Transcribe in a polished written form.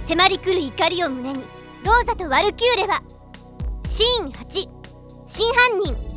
迫り来る怒りを胸にローザとワルキューレはシーン8真犯人